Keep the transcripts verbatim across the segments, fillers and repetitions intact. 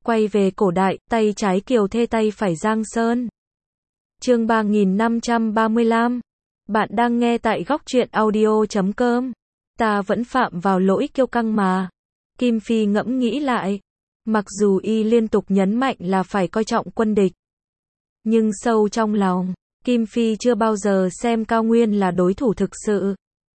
Quay về cổ đại, tay trái Kiều Thê tay phải Giang Sơn. Chương ba nghìn năm trăm ba mươi lăm. Bạn đang nghe tại góc truyện audio chấm com. Ta vẫn phạm vào lỗi kiêu căng mà. Kim Phi ngẫm nghĩ lại. Mặc dù y liên tục nhấn mạnh là phải coi trọng quân địch. Nhưng sâu trong lòng, Kim Phi chưa bao giờ xem Cao Nguyên là đối thủ thực sự.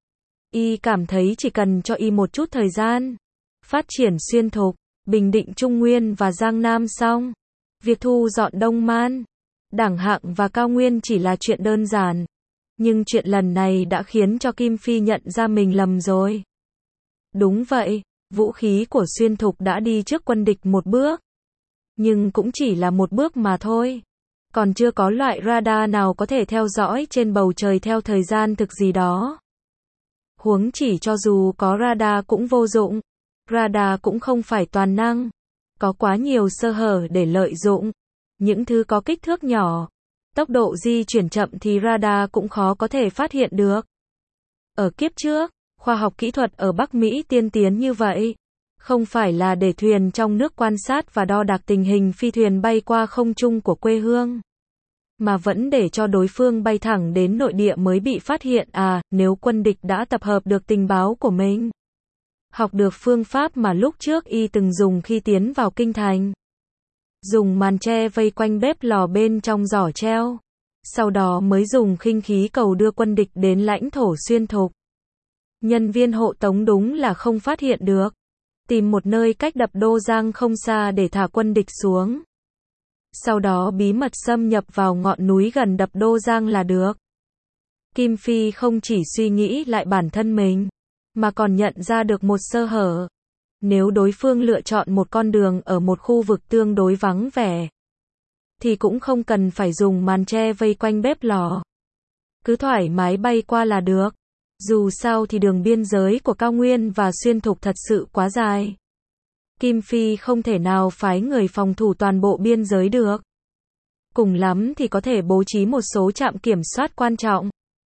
Y cảm thấy chỉ cần cho y một chút thời gian, phát triển xuyên thục, bình định Trung Nguyên và Giang Nam xong, việc thu dọn Đông Man, Đảng Hạng và Cao Nguyên chỉ là chuyện đơn giản. Nhưng chuyện lần này đã khiến cho Kim Phi nhận ra mình lầm rồi. Đúng vậy, vũ khí của xuyên thục đã đi trước quân địch một bước. Nhưng cũng chỉ là một bước mà thôi. Còn chưa có loại radar nào có thể theo dõi trên bầu trời theo thời gian thực gì đó. Huống chỉ cho dù có radar cũng vô dụng. Radar cũng không phải toàn năng. Có quá nhiều sơ hở để lợi dụng. Những thứ có kích thước nhỏ, tốc độ di chuyển chậm thì radar cũng khó có thể phát hiện được. Ở kiếp trước, khoa học kỹ thuật ở Bắc Mỹ tiên tiến như vậy. Không phải là để thuyền trong nước quan sát và đo đạc tình hình phi thuyền bay qua không trung của quê hương. Mà vẫn để cho đối phương bay thẳng đến nội địa mới bị phát hiện à, nếu quân địch đã tập hợp được tình báo của mình. Học được phương pháp mà lúc trước y từng dùng khi tiến vào kinh thành. Dùng màn tre vây quanh bếp lò bên trong giỏ treo. Sau đó mới dùng khinh khí cầu đưa quân địch đến lãnh thổ xuyên thục. Nhân viên hộ tống đúng là không phát hiện được. Tìm một nơi cách đập Đô Giang không xa để thả quân địch xuống. Sau đó bí mật xâm nhập vào ngọn núi gần đập Đô Giang là được. Kim Phi không chỉ suy nghĩ lại bản thân mình, mà còn nhận ra được một sơ hở. Nếu đối phương lựa chọn một con đường ở một khu vực tương đối vắng vẻ, thì cũng không cần phải dùng màn tre vây quanh bếp lò. Cứ thoải mái bay qua là được. Dù sao thì đường biên giới của Cao Nguyên và xuyên thục thật sự quá dài. Kim Phi không thể nào phái người phòng thủ toàn bộ biên giới được. Cùng lắm thì có thể bố trí một số trạm kiểm soát quan trọng.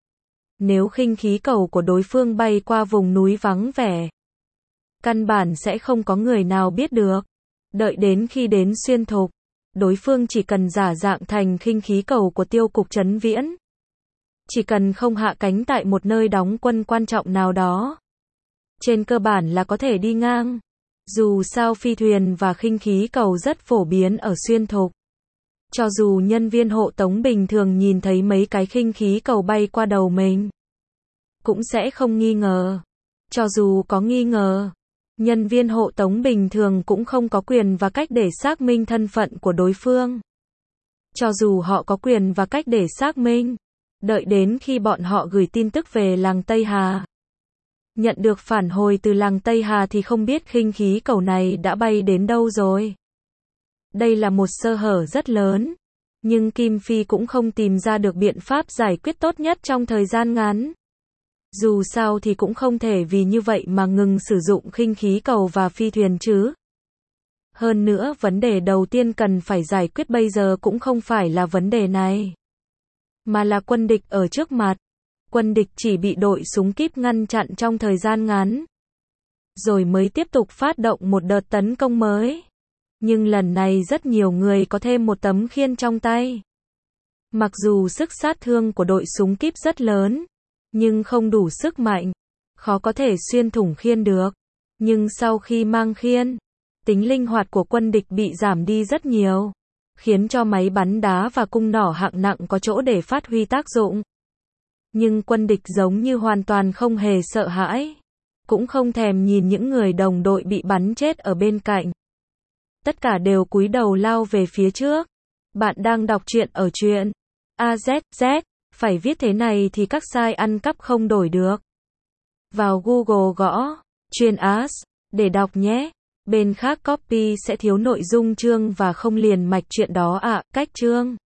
Nếu khinh khí cầu của đối phương bay qua vùng núi vắng vẻ, căn bản sẽ không có người nào biết được. Đợi đến khi đến xuyên thục, đối phương chỉ cần giả dạng thành khinh khí cầu của tiêu cục Trấn Viễn. Chỉ cần không hạ cánh tại một nơi đóng quân quan trọng nào đó, trên cơ bản là có thể đi ngang. Dù sao phi thuyền và khinh khí cầu rất phổ biến ở xuyên thục. Cho dù nhân viên hộ tống bình thường nhìn thấy mấy cái khinh khí cầu bay qua đầu mình, cũng sẽ không nghi ngờ. Cho dù có nghi ngờ, nhân viên hộ tống bình thường cũng không có quyền và cách để xác minh thân phận của đối phương. Cho dù họ có quyền và cách để xác minh, đợi đến khi bọn họ gửi tin tức về làng Tây Hà, nhận được phản hồi từ làng Tây Hà thì không biết khinh khí cầu này đã bay đến đâu rồi. Đây là một sơ hở rất lớn, nhưng Kim Phi cũng không tìm ra được biện pháp giải quyết tốt nhất trong thời gian ngắn. Dù sao thì cũng không thể vì như vậy mà ngừng sử dụng khinh khí cầu và phi thuyền chứ. Hơn nữa, vấn đề đầu tiên cần phải giải quyết bây giờ cũng không phải là vấn đề này, mà là quân địch ở trước mặt. Quân địch chỉ bị đội súng kíp ngăn chặn trong thời gian ngắn, rồi mới tiếp tục phát động một đợt tấn công mới. Nhưng lần này rất nhiều người có thêm một tấm khiên trong tay. Mặc dù sức sát thương của đội súng kíp rất lớn, nhưng không đủ sức mạnh, khó có thể xuyên thủng khiên được. Nhưng sau khi mang khiên, tính linh hoạt của quân địch bị giảm đi rất nhiều, khiến cho máy bắn đá và cung nỏ hạng nặng có chỗ để phát huy tác dụng. Nhưng quân địch giống như hoàn toàn không hề sợ hãi, cũng không thèm nhìn những người đồng đội bị bắn chết ở bên cạnh. Tất cả đều cúi đầu lao về phía trước. Bạn đang đọc truyện ở truyện a zét zét, phải viết thế này thì các site ăn cắp không đổi được. Vào Google gõ truyện as để đọc nhé. Bên khác copy sẽ thiếu nội dung chương và không liền mạch truyện đó ạ. À, cách chương